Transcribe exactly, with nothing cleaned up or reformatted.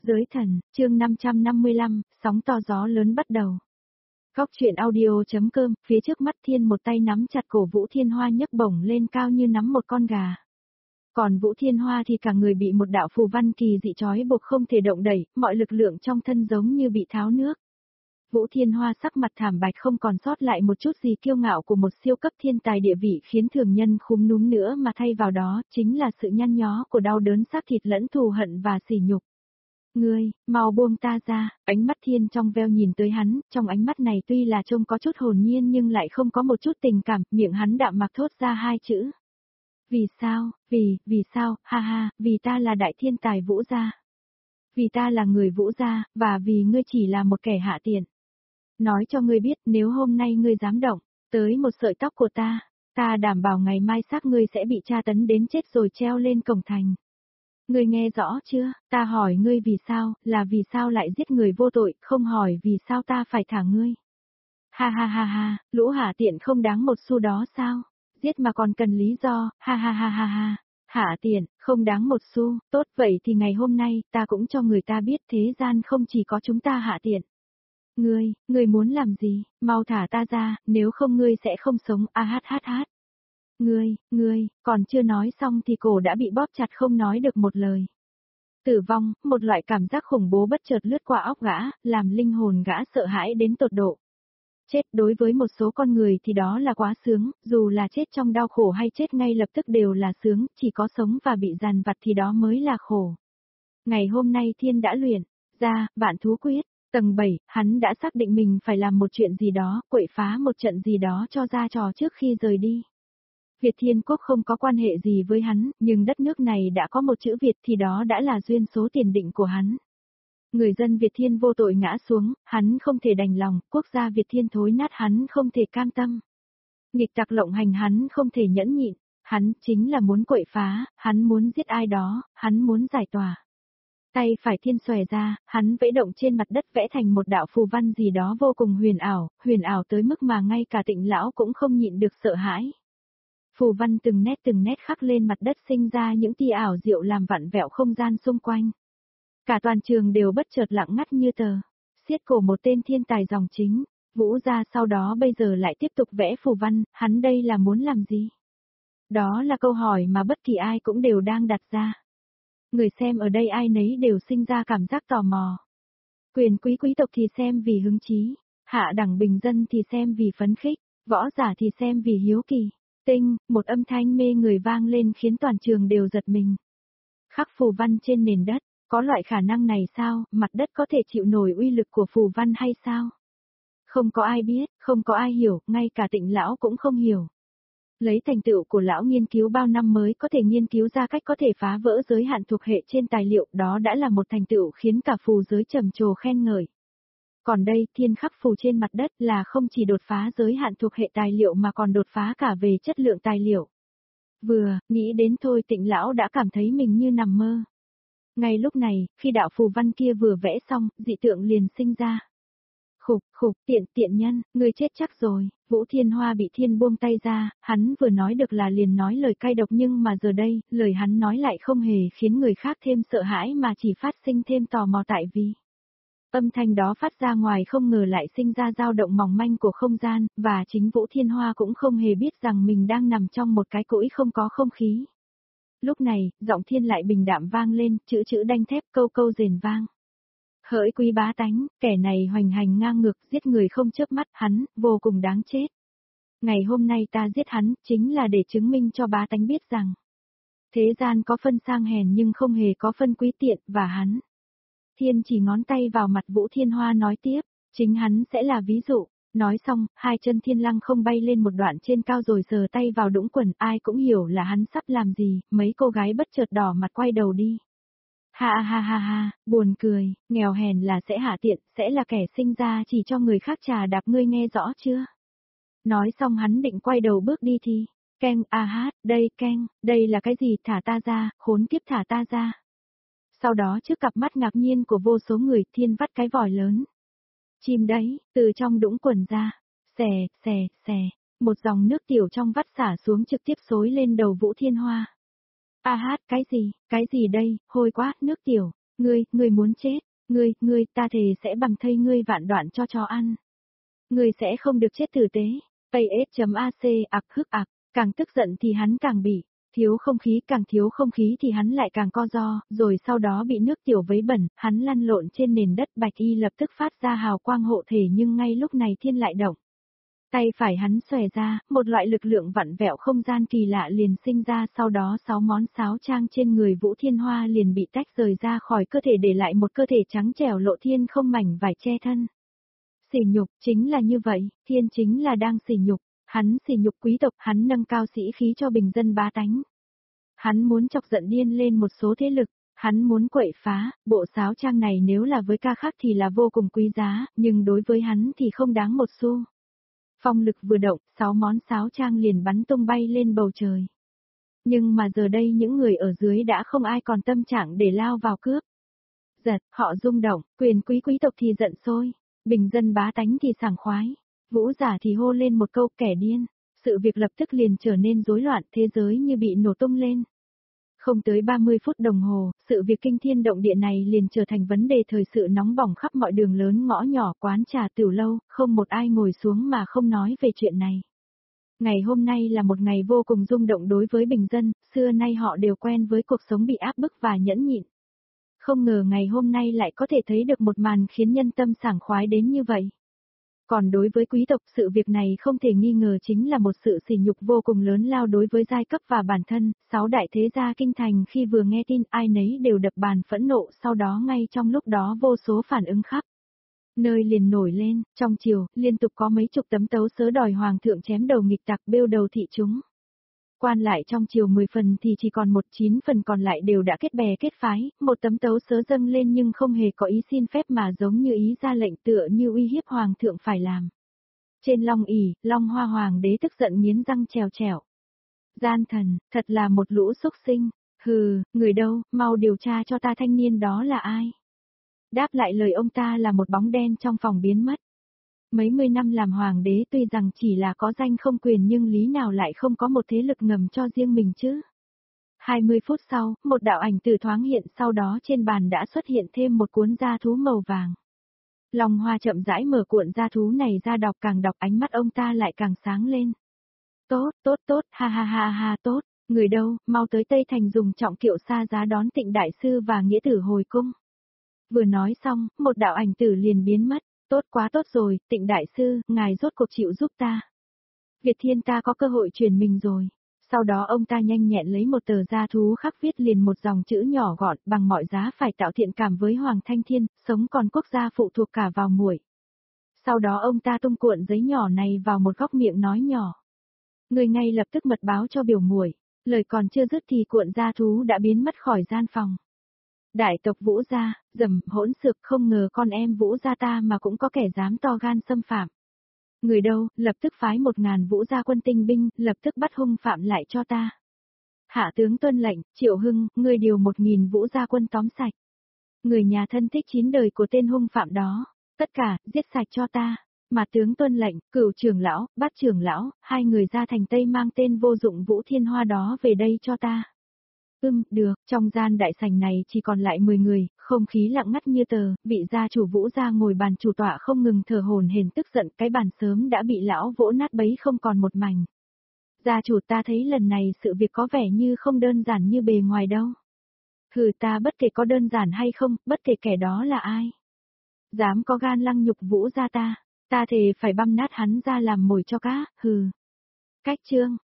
Giới thần, chương năm trăm năm mươi lăm, sóng to gió lớn bắt đầu. Góc truyện audio.com, phía trước mắt Thiên một tay nắm chặt cổ Vũ Thiên Hoa nhấc bổng lên cao như nắm một con gà. Còn Vũ Thiên Hoa thì cả người bị một đạo phù văn kỳ dị trói buộc không thể động đẩy, mọi lực lượng trong thân giống như bị tháo nước. Vũ Thiên Hoa sắc mặt thảm bạch không còn sót lại một chút gì kiêu ngạo của một siêu cấp thiên tài địa vị khiến thường nhân khúm núm nữa mà thay vào đó chính là sự nhăn nhó của đau đớn xác thịt lẫn thù hận và sỉ nhục. Ngươi, mau buông ta ra, ánh mắt Thiên trong veo nhìn tới hắn, trong ánh mắt này tuy là trông có chút hồn nhiên nhưng lại không có một chút tình cảm, miệng hắn đạm mạc thốt ra hai chữ. Vì sao, vì, vì sao, ha ha, vì ta là đại thiên tài Vũ gia. Vì ta là người Vũ gia, và vì ngươi chỉ là một kẻ hạ tiện. Nói cho ngươi biết nếu hôm nay ngươi dám động, tới một sợi tóc của ta, ta đảm bảo ngày mai xác ngươi sẽ bị tra tấn đến chết rồi treo lên cổng thành. Ngươi nghe rõ chưa, ta hỏi ngươi vì sao, là vì sao lại giết người vô tội, không hỏi vì sao ta phải thả ngươi. Ha ha ha ha, lũ hạ tiện không đáng một xu đó sao, giết mà còn cần lý do, ha ha ha ha ha, hạ tiện, không đáng một xu, tốt vậy thì ngày hôm nay ta cũng cho người ta biết thế gian không chỉ có chúng ta hạ tiện. Ngươi, ngươi muốn làm gì, mau thả ta ra, nếu không ngươi sẽ không sống, a hát hát hát. Ngươi, ngươi, còn chưa nói xong thì cổ đã bị bóp chặt không nói được một lời. Tử vong, một loại cảm giác khủng bố bất chợt lướt qua óc gã, làm linh hồn gã sợ hãi đến tột độ. Chết đối với một số con người thì đó là quá sướng, dù là chết trong đau khổ hay chết ngay lập tức đều là sướng, chỉ có sống và bị dằn vặt thì đó mới là khổ. Ngày hôm nay Thiên đã luyện ra vạn thú quyết. Tầng bảy, hắn đã xác định mình phải làm một chuyện gì đó, quậy phá một trận gì đó cho ra trò trước khi rời đi. Việt Thiên Quốc không có quan hệ gì với hắn, nhưng đất nước này đã có một chữ Việt thì đó đã là duyên số tiền định của hắn. Người dân Việt Thiên vô tội ngã xuống, hắn không thể đành lòng, quốc gia Việt Thiên thối nát hắn không thể cam tâm. Nghịch tặc lộng hành hắn không thể nhẫn nhịn, hắn chính là muốn quậy phá, hắn muốn giết ai đó, hắn muốn giải tỏa. Tay phải Thiên xòe ra, hắn vẽ động trên mặt đất vẽ thành một đạo phù văn gì đó vô cùng huyền ảo, huyền ảo tới mức mà ngay cả Tịnh lão cũng không nhịn được sợ hãi. Phù văn từng nét từng nét khắc lên mặt đất sinh ra những tia ảo diệu làm vặn vẹo không gian xung quanh. Cả toàn trường đều bất chợt lặng ngắt như tờ. Xiết cổ một tên thiên tài dòng chính, Vũ gia sau đó bây giờ lại tiếp tục vẽ phù văn, hắn đây là muốn làm gì? Đó là câu hỏi mà bất kỳ ai cũng đều đang đặt ra. Người xem ở đây ai nấy đều sinh ra cảm giác tò mò. Quyền quý quý tộc thì xem vì hứng chí, hạ đẳng bình dân thì xem vì phấn khích, võ giả thì xem vì hiếu kỳ. Tinh, một âm thanh mê người vang lên khiến toàn trường đều giật mình. Khắc phù văn trên nền đất, có loại khả năng này sao, mặt đất có thể chịu nổi uy lực của phù văn hay sao? Không có ai biết, không có ai hiểu, ngay cả Tịnh lão cũng không hiểu. Lấy thành tựu của lão nghiên cứu bao năm mới có thể nghiên cứu ra cách có thể phá vỡ giới hạn thuộc hệ trên tài liệu, đó đã là một thành tựu khiến cả phù giới trầm trồ khen ngợi. Còn đây, Thiên khắc phù trên mặt đất là không chỉ đột phá giới hạn thuộc hệ tài liệu mà còn đột phá cả về chất lượng tài liệu. Vừa, nghĩ đến thôi Tịnh lão đã cảm thấy mình như nằm mơ. Ngay lúc này, khi đạo phù văn kia vừa vẽ xong, dị tượng liền sinh ra. Khục, khục, tiện, tiện nhân, ngươi chết chắc rồi. Vũ Thiên Hoa bị Thiên buông tay ra, hắn vừa nói được là liền nói lời cay độc nhưng mà giờ đây, lời hắn nói lại không hề khiến người khác thêm sợ hãi mà chỉ phát sinh thêm tò mò tại vì. Âm thanh đó phát ra ngoài không ngờ lại sinh ra dao động mỏng manh của không gian, và chính Vũ Thiên Hoa cũng không hề biết rằng mình đang nằm trong một cái cõi không có không khí. Lúc này, giọng Thiên lại bình đạm vang lên, chữ chữ đanh thép câu câu rền vang. Hỡi quý bá tánh, kẻ này hoành hành ngang ngược, giết người không chớp mắt, hắn, vô cùng đáng chết. Ngày hôm nay ta giết hắn, chính là để chứng minh cho bá tánh biết rằng thế gian có phân sang hèn nhưng không hề có phân quý tiện, và hắn. Thiên chỉ ngón tay vào mặt Vũ Thiên Hoa nói tiếp, chính hắn sẽ là ví dụ. Nói xong, hai chân Thiên lăng không bay lên một đoạn trên cao rồi sờ tay vào đũng quần, ai cũng hiểu là hắn sắp làm gì, mấy cô gái bất chợt đỏ mặt quay đầu đi. Ha ha ha ha, buồn cười, nghèo hèn là sẽ hạ tiện, sẽ là kẻ sinh ra chỉ cho người khác trà đạp, ngươi nghe rõ chưa? Nói xong hắn định quay đầu bước đi thì, keng, a hát, đây keng, đây là cái gì, thả ta ra, khốn kiếp thả ta ra. Sau đó trước cặp mắt ngạc nhiên của vô số người, Thiên vắt cái vòi lớn. Chim đấy, từ trong đũng quần ra, xè, xè, xè, một dòng nước tiểu trong vắt xả xuống trực tiếp xối lên đầu Vũ Thiên Hoa. A hát, cái gì, cái gì đây, hôi quá, nước tiểu, Ngươi, ngươi muốn chết, ngươi, ngươi, ta thề sẽ bằng thây ngươi vạn đoạn cho chó ăn. Ngươi sẽ không được chết tử tế. pê ét.ac ạc hức ạc, càng tức giận thì hắn càng bị, thiếu không khí càng thiếu không khí thì hắn lại càng co ro, rồi sau đó bị nước tiểu vấy bẩn, hắn lăn lộn trên nền đất bạch y lập tức phát ra hào quang hộ thể nhưng ngay lúc này thiên lại động. Tay phải hắn xòe ra, một loại lực lượng vặn vẹo không gian kỳ lạ liền sinh ra sau đó sáu món sáo trang trên người Vũ Thiên Hoa liền bị tách rời ra khỏi cơ thể để lại một cơ thể trắng trẻo lộ thiên không mảnh vải che thân. Sỉ nhục, chính là như vậy, thiên chính là đang sỉ nhục, hắn sỉ nhục quý tộc, hắn nâng cao sĩ khí cho bình dân bá tánh. Hắn muốn chọc giận điên lên một số thế lực, hắn muốn quậy phá, bộ sáo trang này nếu là với ca khác thì là vô cùng quý giá, nhưng đối với hắn thì không đáng một xu. Phong lực vừa động, sáu món sáo trang liền bắn tung bay lên bầu trời. Nhưng mà giờ đây những người ở dưới đã không ai còn tâm trạng để lao vào cướp. Giật, họ rung động, quyền quý quý tộc thì giận sôi, bình dân bá tánh thì sảng khoái, vũ giả thì hô lên một câu kẻ điên. Sự việc lập tức liền trở nên rối loạn, thế giới như bị nổ tung lên. Không tới ba mươi phút đồng hồ, sự việc kinh thiên động địa này liền trở thành vấn đề thời sự nóng bỏng khắp mọi đường lớn ngõ nhỏ quán trà tiểu lâu, không một ai ngồi xuống mà không nói về chuyện này. Ngày hôm nay là một ngày vô cùng rung động đối với bình dân, xưa nay họ đều quen với cuộc sống bị áp bức và nhẫn nhịn. Không ngờ ngày hôm nay lại có thể thấy được một màn khiến nhân tâm sảng khoái đến như vậy. Còn đối với quý tộc, sự việc này không thể nghi ngờ chính là một sự sỉ nhục vô cùng lớn lao đối với giai cấp và bản thân. Sáu đại thế gia kinh thành khi vừa nghe tin ai nấy đều đập bàn phẫn nộ, sau đó ngay trong lúc đó vô số phản ứng khắp nơi liền nổi lên. Trong triều, liên tục có mấy chục tấm tấu sớ đòi hoàng thượng chém đầu nghịch tặc bêu đầu thị chúng. Quan lại trong triều mười phần thì chỉ còn một chín phần còn lại đều đã kết bè kết phái, một tấm tấu sớ dâng lên nhưng không hề có ý xin phép mà giống như ý ra lệnh tựa như uy hiếp hoàng thượng phải làm. Trên long ỷ, Long Hoa hoàng đế tức giận nghiến răng trèo trèo. Gian thần, thật là một lũ xúc sinh, hừ, người đâu, mau điều tra cho ta thanh niên đó là ai. Đáp lại lời ông ta là một bóng đen trong phòng biến mất. Mấy mươi năm làm hoàng đế tuy rằng chỉ là có danh không quyền nhưng lý nào lại không có một thế lực ngầm cho riêng mình chứ. hai mươi phút sau, một đạo ảnh từ thoáng hiện sau đó trên bàn đã xuất hiện thêm một cuốn gia thú màu vàng. Long Hoa chậm rãi mở cuộn gia thú này ra đọc càng đọc ánh mắt ông ta lại càng sáng lên. Tốt, tốt, tốt, ha ha ha ha tốt, người đâu, mau tới Tây Thành dùng trọng kiệu xa giá đón Tịnh Đại Sư và Nghĩa Tử hồi cung. Vừa nói xong, một đạo ảnh tử liền biến mất. Tốt quá tốt rồi, Tịnh Đại Sư, ngài rốt cuộc chịu giúp ta. Việt Thiên ta có cơ hội truyền mình rồi. Sau đó ông ta nhanh nhẹn lấy một tờ gia thú khắc viết liền một dòng chữ nhỏ gọn, bằng mọi giá phải tạo thiện cảm với Hoàng Thanh Thiên, sống còn quốc gia phụ thuộc cả vào muội. Sau đó ông ta tung cuộn giấy nhỏ này vào một góc miệng nói nhỏ. Người ngay lập tức mật báo cho biểu muội. Lời còn chưa dứt thì cuộn gia thú đã biến mất khỏi gian phòng. Đại tộc Vũ gia, dầm, hỗn xược, không ngờ con em Vũ gia ta mà cũng có kẻ dám to gan xâm phạm. Người đâu, lập tức phái một ngàn Vũ gia quân tinh binh, lập tức bắt hung phạm lại cho ta. Hạ tướng tuân lệnh, Triệu Hưng, người điều một nghìn Vũ gia quân tóm sạch. Người nhà thân thích chín đời của tên hung phạm đó, tất cả, giết sạch cho ta. Mà tướng tuân lệnh, Cửu trưởng lão, Bát trưởng lão, hai người ra thành Tây mang tên vô dụng Vũ Thiên Hoa đó về đây cho ta. Ừm, được, trong gian đại sảnh này chỉ còn lại mười người, không khí lặng ngắt như tờ, vị gia chủ Vũ gia ngồi bàn chủ tọa không ngừng thở hổn hển tức giận, cái bàn sớm đã bị lão vỗ nát bấy không còn một mảnh. Gia chủ ta thấy lần này sự việc có vẻ như không đơn giản như bề ngoài đâu. Hừ ta bất kể có đơn giản hay không, bất kể kẻ đó là ai. Dám có gan lăng nhục Vũ gia ta, ta thề phải băm nát hắn ra làm mồi cho cá, hừ. Cách chương.